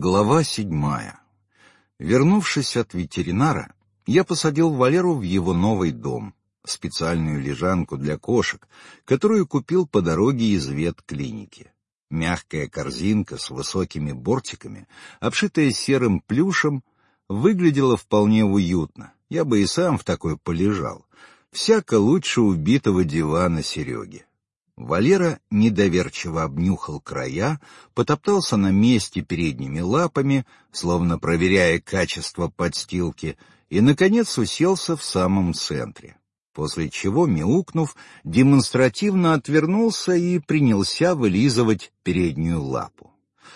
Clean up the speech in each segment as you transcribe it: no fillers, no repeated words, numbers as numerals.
Глава 7. Вернувшись от ветеринара, я посадил Валеру в его новый дом, специальную лежанку для кошек, которую купил по дороге из ветклиники. Мягкая корзинка с высокими бортиками, обшитая серым плюшем, выглядела вполне уютно. Я бы и сам в такой полежал. Всяко лучше убитого дивана Сереги. Валера недоверчиво обнюхал края, потоптался на месте передними лапами, словно проверяя качество подстилки, и, наконец, уселся в самом центре, после чего, мяукнув, демонстративно отвернулся и принялся вылизывать переднюю лапу.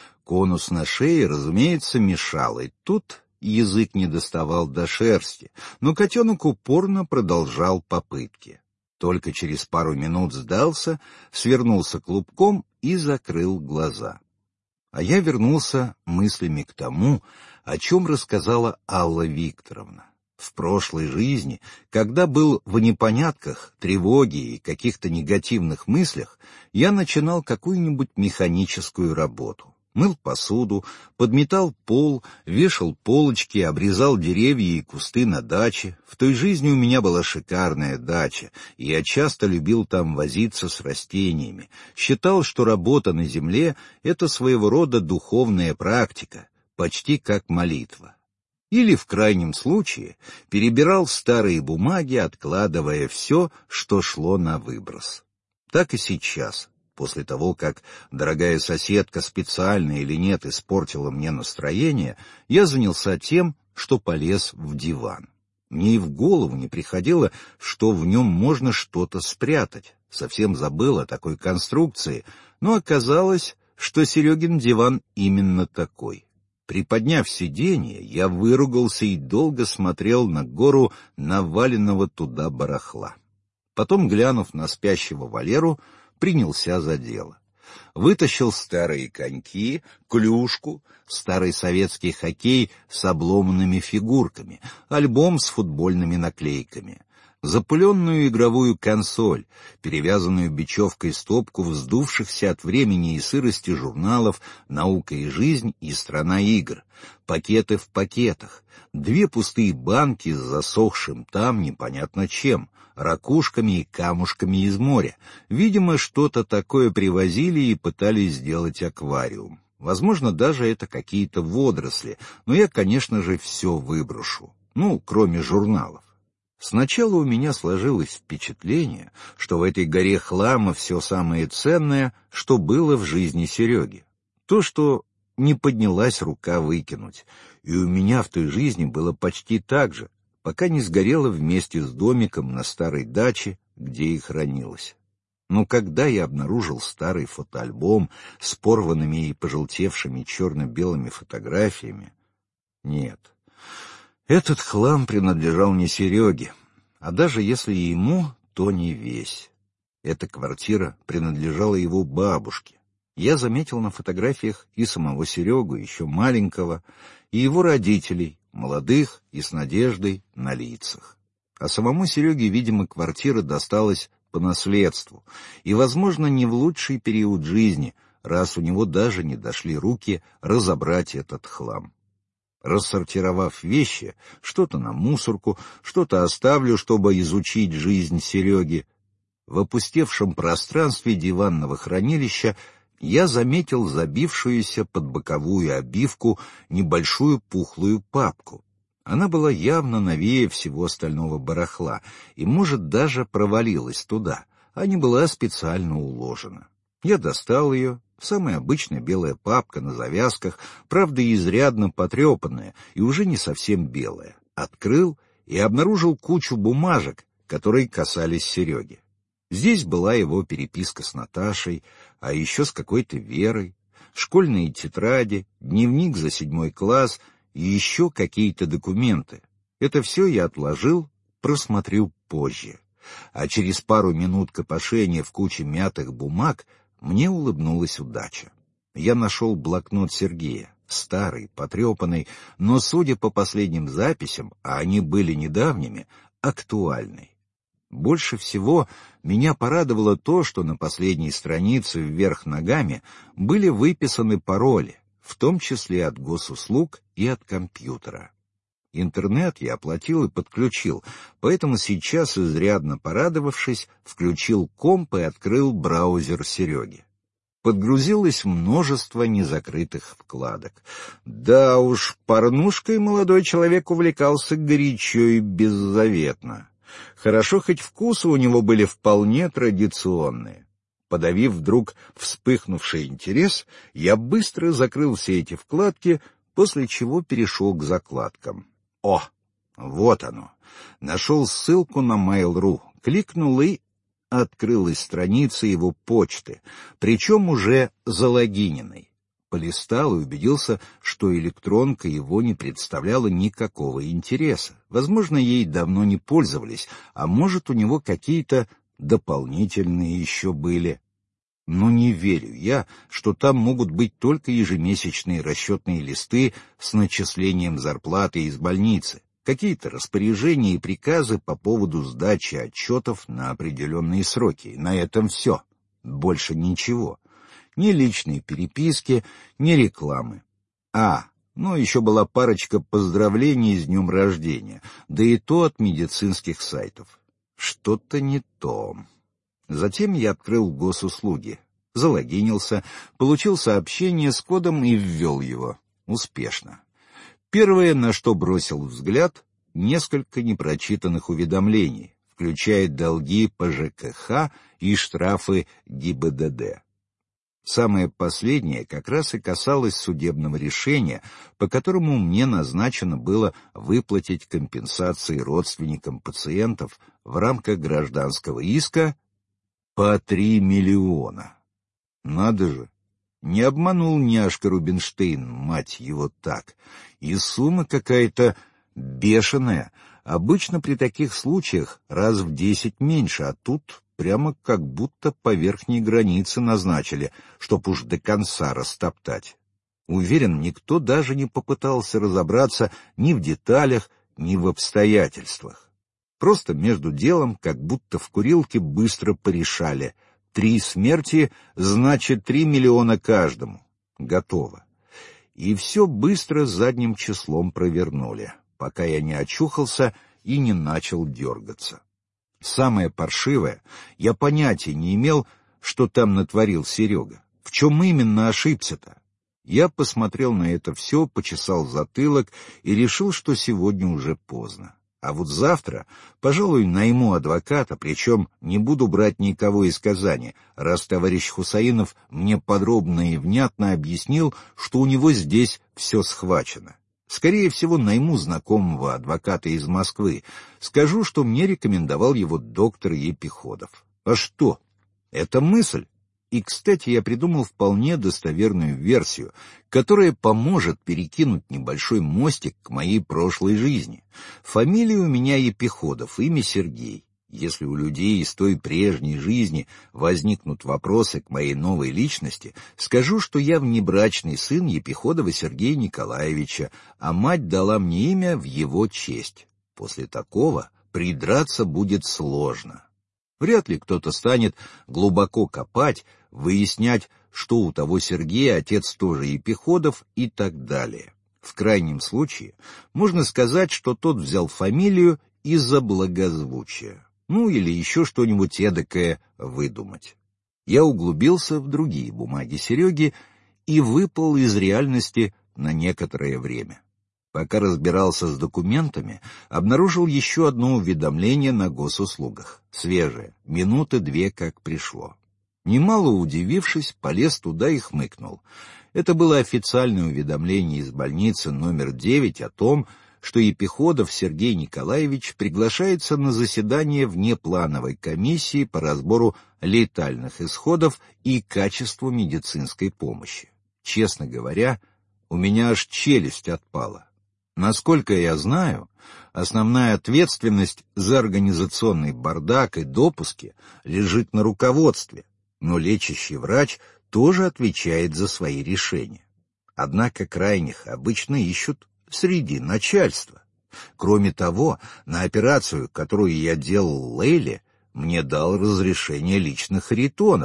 Конус на шее, разумеется, мешал, и тут язык не доставал до шерсти, но котенок упорно продолжал попытки. Только через пару минут сдался, свернулся клубком и закрыл глаза. А я вернулся мыслями к тому, о чем рассказала Алла Викторовна. В прошлой жизни, когда был в непонятках, тревоге и каких-то негативных мыслях, я начинал какую-нибудь механическую работу. Мыл посуду, подметал пол, вешал полочки, обрезал деревья и кусты на даче. В той жизни у меня была шикарная дача, и я часто любил там возиться с растениями. Считал, что работа на земле — это своего рода духовная практика, почти как молитва. Или, в крайнем случае, перебирал старые бумаги, откладывая все, что шло на выброс. Так и сейчас. После того, как дорогая соседка специально или нет испортила мне настроение, я занялся тем, что полез в диван. Мне и в голову не приходило, что в нем можно что-то спрятать. Совсем забыл о такой конструкции, но оказалось, что Серегин диван именно такой. Приподняв сиденье, я выругался и долго смотрел на гору наваленного туда барахла. Потом, глянув на спящего Валеру, принялся за дело. Вытащил старые коньки, клюшку, старый советский хоккей с обломанными фигурками, альбом с футбольными наклейками, запыленную игровую консоль, перевязанную бечевкой стопку вздувшихся от времени и сырости журналов «Наука и жизнь» и «Страна игр», пакеты в пакетах, 2 пустые банки с засохшим там непонятно чем, ракушками и камушками из моря. Видимо, что-то такое привозили и пытались сделать аквариум. Возможно, даже это какие-то водоросли, но я, конечно же, все выброшу. Кроме журналов. Сначала у меня сложилось впечатление, что в этой горе хлама все самое ценное, что было в жизни Сереги. То, что не поднялась рука выкинуть. И у меня в той жизни было почти так же, пока не сгорело вместе с домиком на старой даче, где и хранилось. Но когда я обнаружил старый фотоальбом с порванными и пожелтевшими черно-белыми фотографиями, нет, этот хлам принадлежал не Сереге, а даже если и ему, то не весь. Эта квартира принадлежала его бабушке. Я заметил на фотографиях и самого Серегу, еще маленького, и его родителей, молодых и с надеждой на лицах. А самому Сереге, видимо, квартира досталась по наследству, и, возможно, не в лучший период жизни, раз у него даже не дошли руки разобрать этот хлам. Рассортировав вещи, что-то на мусорку, что-то оставлю, чтобы изучить жизнь Сереги, в опустевшем пространстве диванного хранилища я заметил забившуюся под боковую обивку небольшую пухлую папку. Она была явно новее всего остального барахла и, может, даже провалилась туда, а не была специально уложена. Я достал ее, самая обычная белая папка на завязках, правда, изрядно потрепанная и уже не совсем белая. Открыл и обнаружил кучу бумажек, которые касались Сереги. Здесь была его переписка с Наташей, а еще с какой-то Верой, школьные тетради, дневник за 7 класс и еще какие-то документы. Это все я отложил, просмотрю позже. А через пару минут копошения в куче мятых бумаг мне улыбнулась удача. Я нашел блокнот Сергея, старый, потрепанный, но, судя по последним записям, а они были недавними, актуальный. Больше всего меня порадовало то, что на последней странице вверх ногами были выписаны пароли, в том числе от госуслуг и от компьютера. Интернет я оплатил и подключил, поэтому сейчас, изрядно порадовавшись, включил комп и открыл браузер Сереги. Подгрузилось множество незакрытых вкладок. Да уж, порнушкой молодой человек увлекался горячо и беззаветно. Хорошо, хоть вкусы у него были вполне традиционные. Подавив вдруг вспыхнувший интерес, я быстро закрыл все эти вкладки, после чего перешел к закладкам. О, вот оно. Нашел ссылку на Mail.ru, кликнул и открылась страница его почты, причем уже залогиненной. Полистал и убедился, что электронка его не представляла никакого интереса. Возможно, ей давно не пользовались, а может, у него какие-то дополнительные еще были. Но не верю я, что там могут быть только ежемесячные расчетные листы с начислением зарплаты из больницы, какие-то распоряжения и приказы по поводу сдачи отчетов на определенные сроки. На этом все. Больше ничего. Ни личной переписки, ни рекламы. Ну еще была парочка поздравлений с днем рождения, да и то от медицинских сайтов. Что-то не то. Затем я открыл госуслуги, залогинился, получил сообщение с кодом и ввел его. Успешно. Первое, на что бросил взгляд, несколько непрочитанных уведомлений, включая долги по ЖКХ и штрафы ГИБДД. Самое последнее как раз и касалось судебного решения, по которому мне назначено было выплатить компенсации родственникам пациентов в рамках гражданского иска по 3 миллиона. Надо же, не обманул няшка Рубинштейн, мать его, так. И сумма какая-то бешеная. Обычно при таких случаях раз в 10 меньше, а тут прямо как будто по верхней границе назначили, чтоб уж до конца растоптать. Уверен, никто даже не попытался разобраться ни в деталях, ни в обстоятельствах. Просто между делом, как будто в курилке, быстро порешали. 3 смерти, значит 3 миллиона каждому. Готово. И все быстро задним числом провернули, пока я не очухался и не начал дергаться. Самое паршивое, я понятия не имел, что там натворил Серега. В чем именно ошибся-то? Я посмотрел на это все, почесал затылок и решил, что сегодня уже поздно. А вот завтра, пожалуй, найму адвоката, причем не буду брать никого из Казани, раз товарищ Хусаинов мне подробно и внятно объяснил, что у него здесь все схвачено. Скорее всего, найму знакомого адвоката из Москвы, скажу, что мне рекомендовал его доктор Епиходов. А что? Это мысль. И, кстати, я придумал вполне достоверную версию, которая поможет перекинуть небольшой мостик к моей прошлой жизни. Фамилия у меня Епиходов, имя Сергей. Если у людей из той прежней жизни возникнут вопросы к моей новой личности, скажу, что я внебрачный сын Епиходова Сергея Николаевича, а мать дала мне имя в его честь. После такого придраться будет сложно. Вряд ли кто-то станет глубоко копать, выяснять, что у того Сергея отец тоже Епиходов и так далее. В крайнем случае можно сказать, что тот взял фамилию из-за благозвучия. Ну или еще что-нибудь эдакое выдумать. Я углубился в другие бумаги Сереги и выпал из реальности на некоторое время. Пока разбирался с документами, обнаружил еще одно уведомление на госуслугах. Свежее, 2 минуты как пришло. Немало удивившись, полез туда и хмыкнул. Это было официальное уведомление из больницы номер 9 о том, что Епиходов Сергей Николаевич приглашается на заседание внеплановой комиссии по разбору летальных исходов и качеству медицинской помощи. Честно говоря, у меня аж челюсть отпала. Насколько я знаю, основная ответственность за организационный бардак и допуски лежит на руководстве, но лечащий врач тоже отвечает за свои решения. Однако крайних обычно ищут среди начальства. Кроме того, на операцию, которую я делал Лейле, мне дал разрешение личных ритонов,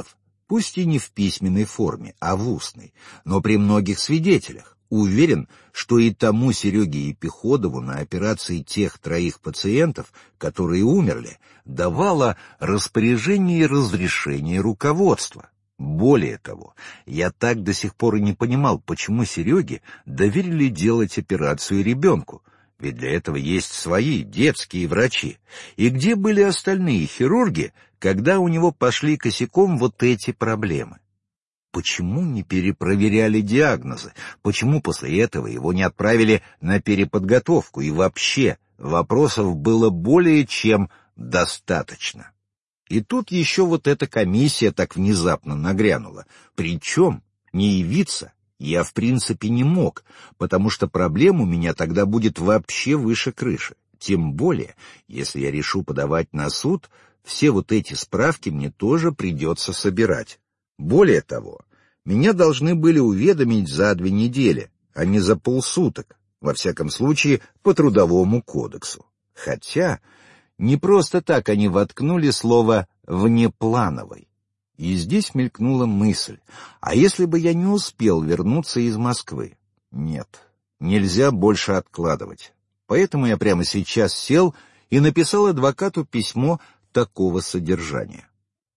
пусть и не в письменной форме, а в устной, но при многих свидетелях. Уверен, что и тому Сереге Епиходову на операции тех 3 пациентов, которые умерли, давало распоряжение и разрешение руководства. Более того, я так до сих пор и не понимал, почему Сереге доверили делать операцию ребенку, ведь для этого есть свои детские врачи. И где были остальные хирурги, когда у него пошли косяком вот эти проблемы? Почему не перепроверяли диагнозы? Почему после этого его не отправили на переподготовку? И вообще, вопросов было более чем достаточно. И тут еще вот эта комиссия так внезапно нагрянула. Причем не явиться я в принципе не мог, потому что проблем у меня тогда будет вообще выше крыши. Тем более, если я решу подавать на суд, все вот эти справки мне тоже придется собирать. Более того, меня должны были уведомить за 2 недели, а не за полсуток, во всяком случае, по Трудовому кодексу. Хотя не просто так они воткнули слово «внеплановой». И здесь мелькнула мысль, а если бы я не успел вернуться из Москвы? Нет, нельзя больше откладывать. Поэтому я прямо сейчас сел и написал адвокату письмо такого содержания.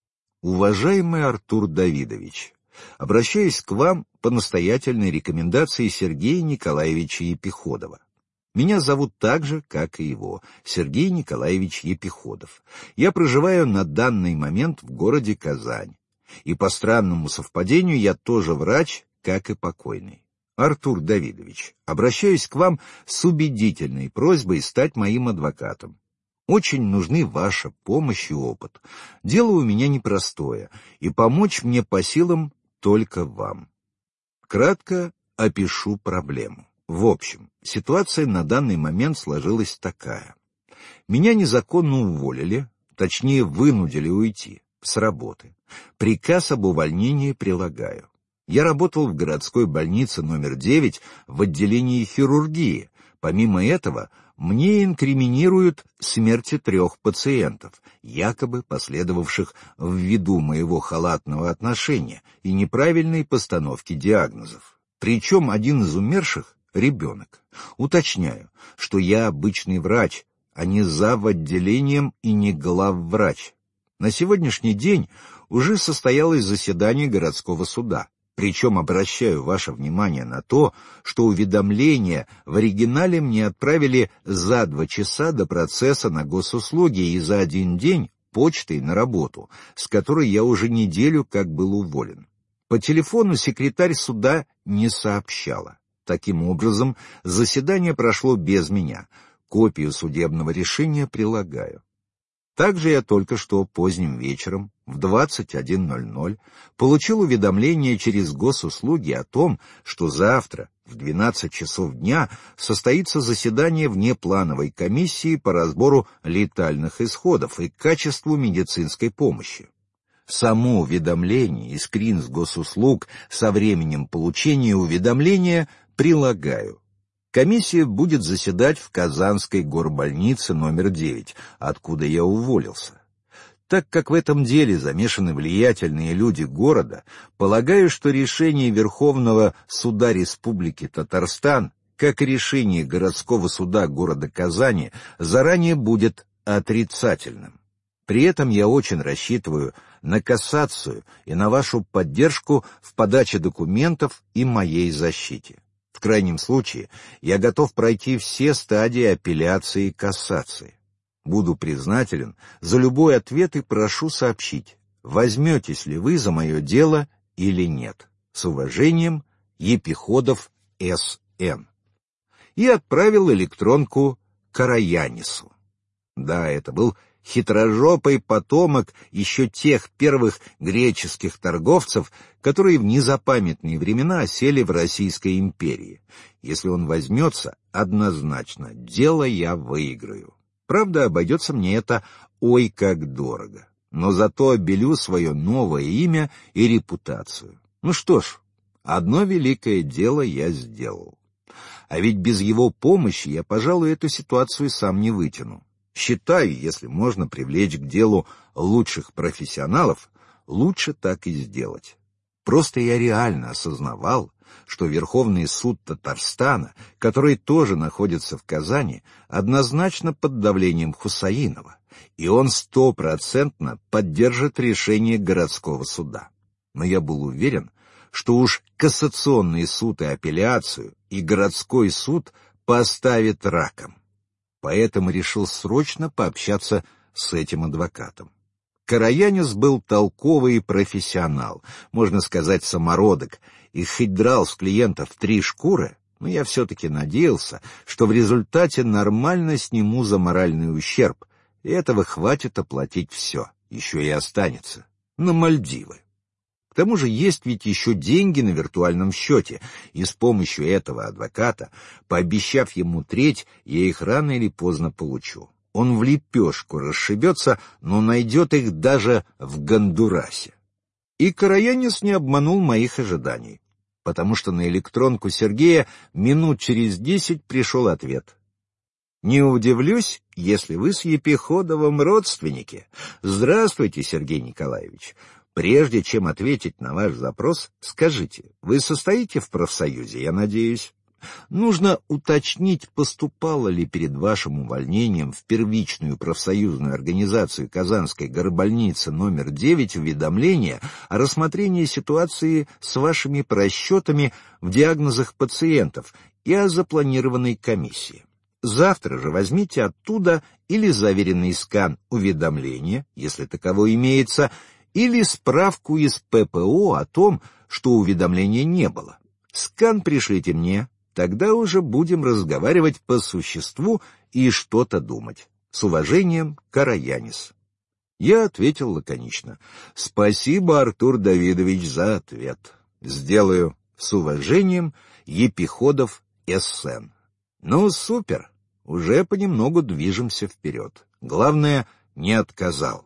Уважаемый Артур Давидович, обращаюсь к вам по настоятельной рекомендации Сергея Николаевича Епиходова. Меня зовут так же, как и его, Сергей Николаевич Епиходов. Я проживаю на данный момент в городе Казань. И по странному совпадению я тоже врач, как и покойный. Артур Давидович, обращаюсь к вам с убедительной просьбой стать моим адвокатом. Очень нужны ваша помощь и опыт. Дело у меня непростое, и помочь мне по силам только вам. Кратко опишу проблему. В общем, ситуация на данный момент сложилась такая. Меня незаконно уволили, точнее вынудили уйти с работы. Приказ об увольнении прилагаю. Я работал в городской больнице номер 9 в отделении хирургии. Помимо этого, мне инкриминируют смерти 3 пациентов, якобы последовавших ввиду моего халатного отношения и неправильной постановки диагнозов. Причем один из умерших — ребенок. Уточняю, что я обычный врач, а не зав. Отделением и не главврач. На сегодняшний день уже состоялось заседание городского суда. Причем обращаю ваше внимание на то, что уведомление в оригинале мне отправили за 2 часа до процесса на госуслуги и за 1 день почтой на работу, с которой я уже неделю как был уволен. По телефону секретарь суда не сообщала. Таким образом, заседание прошло без меня. Копию судебного решения прилагаю. Также я только что поздним вечером в 21:00 получил уведомление через госуслуги о том, что завтра в 12 часов дня состоится заседание внеплановой комиссии по разбору летальных исходов и качеству медицинской помощи. Само уведомление и скрин с госуслуг со временем получения уведомления прилагаю. Комиссия будет заседать в Казанской горбольнице номер 9, откуда я уволился. Так как в этом деле замешаны влиятельные люди города, полагаю, что решение Верховного суда Республики Татарстан, как и решение городского суда города Казани, заранее будет отрицательным. При этом я очень рассчитываю на кассацию и на вашу поддержку в подаче документов и моей защите. В крайнем случае, я готов пройти все стадии апелляции и кассации. Буду признателен за любой ответ и прошу сообщить, возьметесь ли вы за мое дело или нет. С уважением, Епиходов С.Н. И отправил электронку Караянису. Да, это был хитрожопый потомок еще тех первых греческих торговцев, которые в незапамятные времена осели в Российской империи. Если он возьмется, однозначно, дело я выиграю. Правда, обойдется мне это ой как дорого, но зато обелю свое новое имя и репутацию. Ну что ж, одно великое дело я сделал. А ведь без его помощи я, пожалуй, эту ситуацию сам не вытяну. Считаю, если можно привлечь к делу лучших профессионалов, лучше так и сделать. Просто я реально осознавал, что Верховный суд Татарстана, который тоже находится в Казани, однозначно под давлением Хусаинова, и он 100% поддержит решение городского суда. Но я был уверен, что уж кассационный суд и апелляцию, и городской суд поставит раком. Поэтому решил срочно пообщаться с этим адвокатом. Караянис был толковый профессионал, можно сказать, самородок, и хоть драл с клиентов 3 шкуры, но я все-таки надеялся, что в результате нормально сниму за моральный ущерб, и этого хватит оплатить все, еще и останется, на Мальдивы. К тому же есть ведь еще деньги на виртуальном счете, и с помощью этого адвоката, пообещав ему треть, я их рано или поздно получу. Он в лепешку расшибется, но найдет их даже в Гондурасе. И Караянис не обманул моих ожиданий, потому что на электронку Сергея минут через 10 пришел ответ. «Не удивлюсь, если вы с Епиходовым родственники. Здравствуйте, Сергей Николаевич. Прежде чем ответить на ваш запрос, скажите, вы состоите в профсоюзе, я надеюсь? Нужно уточнить, поступало ли перед вашим увольнением в первичную профсоюзную организацию Казанской горбольницы номер 9 уведомление о рассмотрении ситуации с вашими просчетами в диагнозах пациентов и о запланированной комиссии. Завтра же возьмите оттуда или заверенный скан уведомления, если таково имеется, или справку из ППО о том, что уведомления не было. Скан пришлите мне, тогда уже будем разговаривать по существу и что-то думать. С уважением, Караянис». Я ответил лаконично. «Спасибо, Артур Давидович, за ответ. Сделаю. С уважением, Епиходов С.Н.» Ну, супер. Уже понемногу движемся вперед. Главное, не отказал.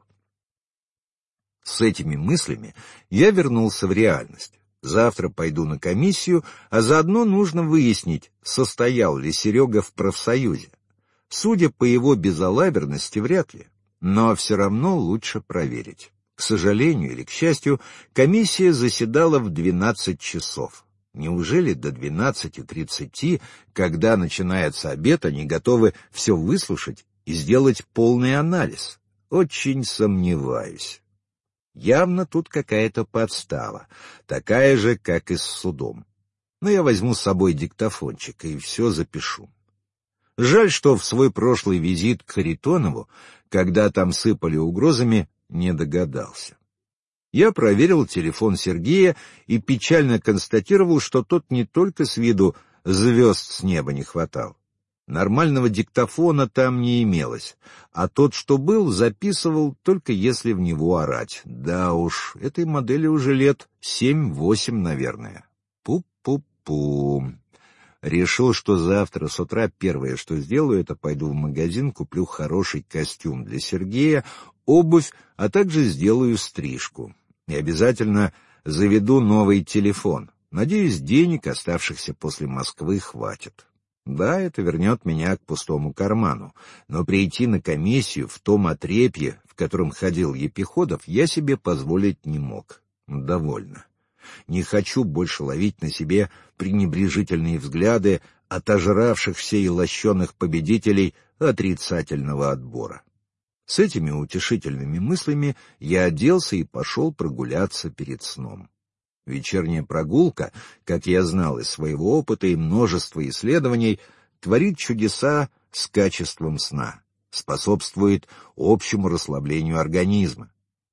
С этими мыслями я вернулся в реальность. Завтра пойду на комиссию, а заодно нужно выяснить, состоял ли Серега в профсоюзе. Судя по его безалаберности, вряд ли, но все равно лучше проверить. К сожалению или к счастью, комиссия заседала в 12 часов. Неужели до 12:30, когда начинается обед, они готовы все выслушать и сделать полный анализ? Очень сомневаюсь. Явно тут какая-то подстава, такая же, как и с судом. Но я возьму с собой диктофончик и все запишу. Жаль, что в свой прошлый визит к Харитонову, когда там сыпали угрозами, не догадался. Я проверил телефон Сергея и печально констатировал, что тот не только с виду звезд с неба не хватал. Нормального диктофона там не имелось, а тот, что был, записывал только если в него орать. Да уж, этой модели уже лет 7-8, наверное. Пу-пу-пу. Решил, что завтра с утра первое, что сделаю, это пойду в магазин, куплю хороший костюм для Сергея, обувь, а также сделаю стрижку. И обязательно заведу новый телефон. Надеюсь, денег, оставшихся после Москвы, хватит. Да, это вернет меня к пустому карману, но прийти на комиссию в том отрепье, в котором ходил Епиходов, я себе позволить не мог. Довольно. Не хочу больше ловить на себе пренебрежительные взгляды отожравшихся и лощеных победителей отрицательного отбора. С этими утешительными мыслями я оделся и пошел прогуляться перед сном. Вечерняя прогулка, как я знал из своего опыта и множества исследований, творит чудеса с качеством сна, способствует общему расслаблению организма.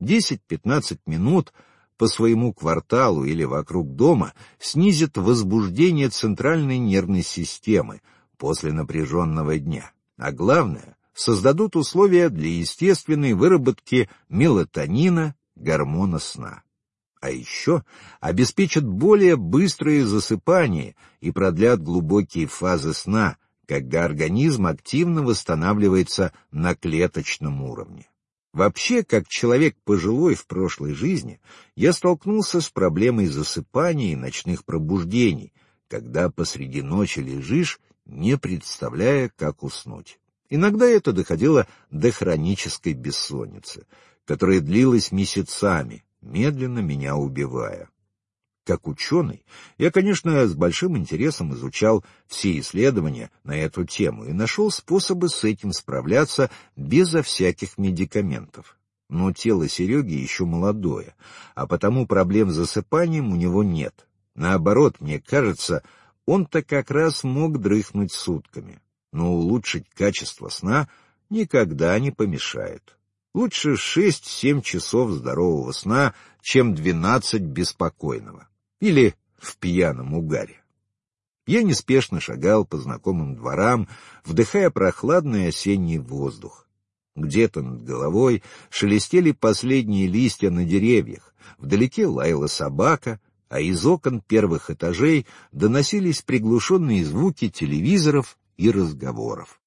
10-15 минут по своему кварталу или вокруг дома снизит возбуждение центральной нервной системы после напряженного дня, а главное, создадут условия для естественной выработки мелатонина, гормона сна. А еще обеспечат более быстрое засыпание и продлят глубокие фазы сна, когда организм активно восстанавливается на клеточном уровне. Вообще, как человек пожилой в прошлой жизни, я столкнулся с проблемой засыпания и ночных пробуждений, когда посреди ночи лежишь, не представляя, как уснуть. Иногда это доходило до хронической бессонницы, которая длилась месяцами, медленно меня убивая. Как ученый, я, конечно, с большим интересом изучал все исследования на эту тему и нашел способы с этим справляться безо всяких медикаментов. Но тело Сереги еще молодое, а потому проблем с засыпанием у него нет. Наоборот, мне кажется, он-то как раз мог дрыхнуть сутками. Но улучшить качество сна никогда не помешает. Лучше 6-7 часов здорового сна, чем 12 беспокойного. Или в пьяном угаре. Я неспешно шагал по знакомым дворам, вдыхая прохладный осенний воздух. Где-то над головой шелестели последние листья на деревьях, вдалеке лаяла собака, а из окон первых этажей доносились приглушенные звуки телевизоров и разговоров.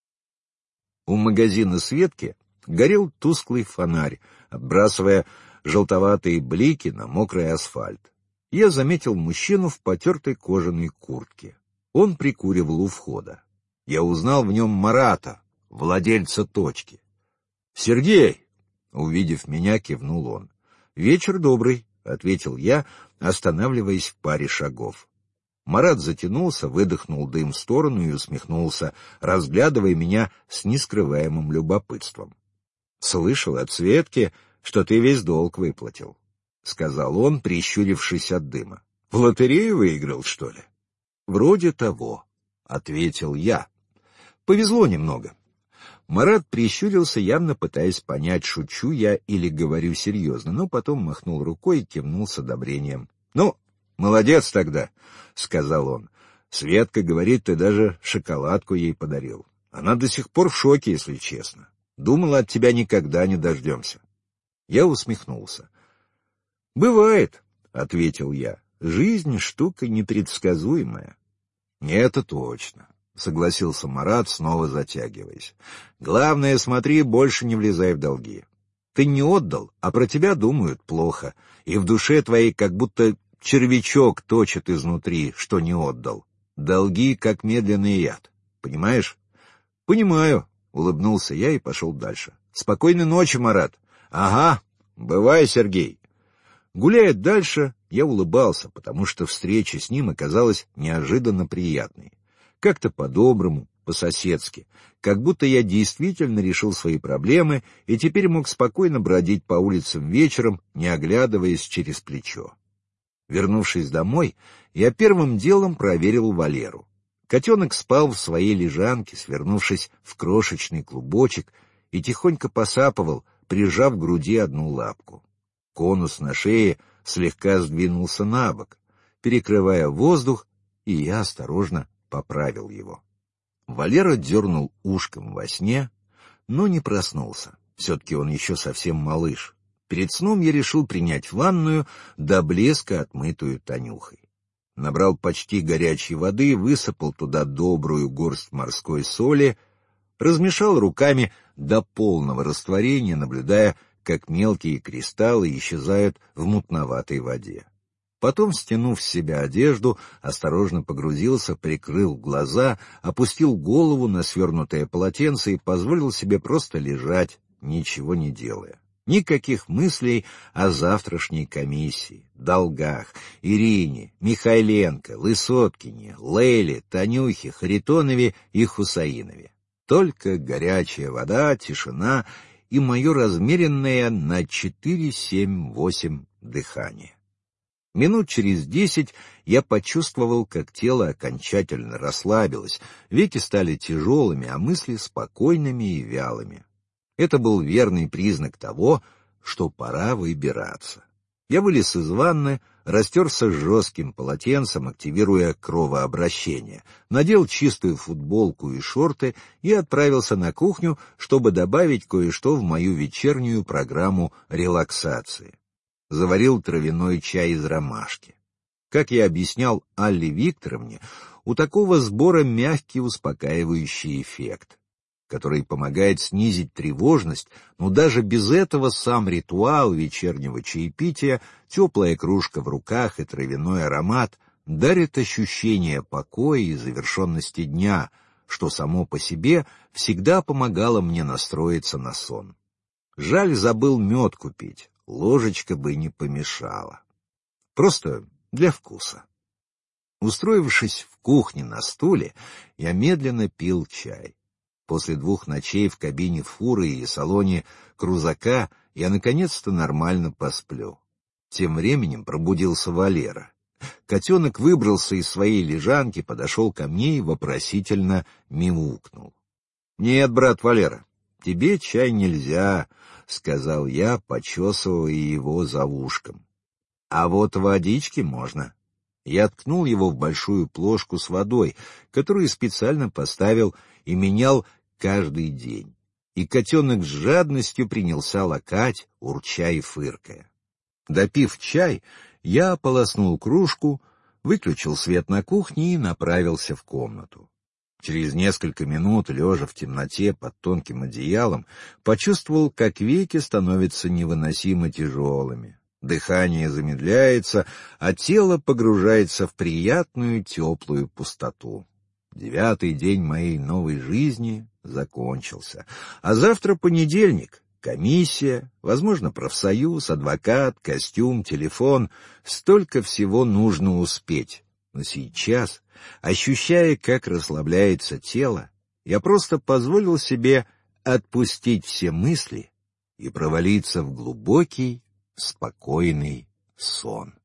У магазина Светки горел тусклый фонарь, отбрасывая желтоватые блики на мокрый асфальт. Я заметил мужчину в потертой кожаной куртке. Он прикуривал у входа. Я узнал в нем Марата, владельца точки. «Сергей!» — увидев меня, кивнул он. «Вечер добрый», — ответил я, останавливаясь в паре шагов. Марат затянулся, выдохнул дым в сторону и усмехнулся, разглядывая меня с нескрываемым любопытством. «Слышал от Светки, что ты весь долг выплатил», — сказал он, прищурившись от дыма. «В лотерею выиграл, что ли?» «Вроде того», — ответил я. «Повезло немного». Марат прищурился, явно пытаясь понять, шучу я или говорю серьезно, но потом махнул рукой и кивнул с одобрением. «Ну, молодец тогда», — сказал он. «Светка говорит, ты даже шоколадку ей подарил. Она до сих пор в шоке, если честно. Думала, от тебя никогда не дождемся». Я усмехнулся. «Бывает», — ответил я. «Жизнь — штука непредсказуемая». «Это точно», — согласился Марат, снова затягиваясь. «Главное, смотри, больше не влезай в долги. Ты не отдал, а про тебя думают плохо, и в душе твоей как будто червячок точит изнутри, что не отдал. Долги, как медленный яд. Понимаешь?» «Понимаю», — улыбнулся я и пошел дальше. «Спокойной ночи, Марат». «Ага, бывай, Сергей». Гуляя дальше, я улыбался, потому что встреча с ним оказалась неожиданно приятной. Как-то по-доброму, по-соседски, как будто я действительно решил свои проблемы и теперь мог спокойно бродить по улицам вечером, не оглядываясь через плечо. Вернувшись домой, я первым делом проверил Валеру. Котенок спал в своей лежанке, свернувшись в крошечный клубочек, и тихонько посапывал, прижав к груди одну лапку. Конус на шее слегка сдвинулся на бок, перекрывая воздух, и я осторожно поправил его. Валера дернул ушком во сне, но не проснулся. Все-таки он еще совсем малыш. Перед сном я решил принять ванную, до блеска отмытую Танюхой. Набрал почти горячей воды, высыпал туда добрую горсть морской соли, размешал руками до полного растворения, наблюдая, как мелкие кристаллы исчезают в мутноватой воде. Потом, стянув с себя одежду, осторожно погрузился, прикрыл глаза, опустил голову на свернутое полотенце и позволил себе просто лежать, ничего не делая. Никаких мыслей о завтрашней комиссии, долгах, Ирине, Михайленко, Лысоткине, Лейле, Танюхе, Харитонове и Хусаинове. Только горячая вода, тишина и мое размеренное на 4-7-8 дыхание. Минут через 10 я почувствовал, как тело окончательно расслабилось, веки стали тяжелыми, а мысли спокойными и вялыми. Это был верный признак того, что пора выбираться. Я вылез из ванны, растерся жестким полотенцем, активируя кровообращение, надел чистую футболку и шорты и отправился на кухню, чтобы добавить кое-что в мою вечернюю программу релаксации. Заварил травяной чай из ромашки. Как я объяснял Алле Викторовне, у такого сбора мягкий успокаивающий эффект, который помогает снизить тревожность, но даже без этого сам ритуал вечернего чаепития, теплая кружка в руках и травяной аромат дарят ощущение покоя и завершенности дня, что само по себе всегда помогало мне настроиться на сон. Жаль, забыл мед купить. ложечка бы не помешала. Просто для вкуса. Устроившись в кухне на стуле, я медленно пил чай. После 2 ночей в кабине фуры и салоне крузака я наконец-то нормально посплю. Тем временем пробудился Валера. Котенок выбрался из своей лежанки, подошел ко мне и вопросительно мяукнул. — Нет, брат Валера, тебе чай нельзя, — сказал я, почесывая его за ушком. — А вот водички можно. Я ткнул его в большую плошку с водой, которую специально поставил и менял каждый день. И котенок с жадностью принялся лакать, урча и фыркая. Допив чай, я ополоснул кружку, выключил свет на кухне и направился в комнату. Через несколько минут, лежа в темноте под тонким одеялом, почувствовал, как веки становятся невыносимо тяжелыми. Дыхание замедляется, а тело погружается в приятную теплую пустоту. 9-й день моей новой жизни закончился, а завтра понедельник. Комиссия, возможно, профсоюз, адвокат, костюм, телефон. Столько всего нужно успеть. Но сейчас, ощущая, как расслабляется тело, я просто позволил себе отпустить все мысли и провалиться в глубокий, спокойный сон.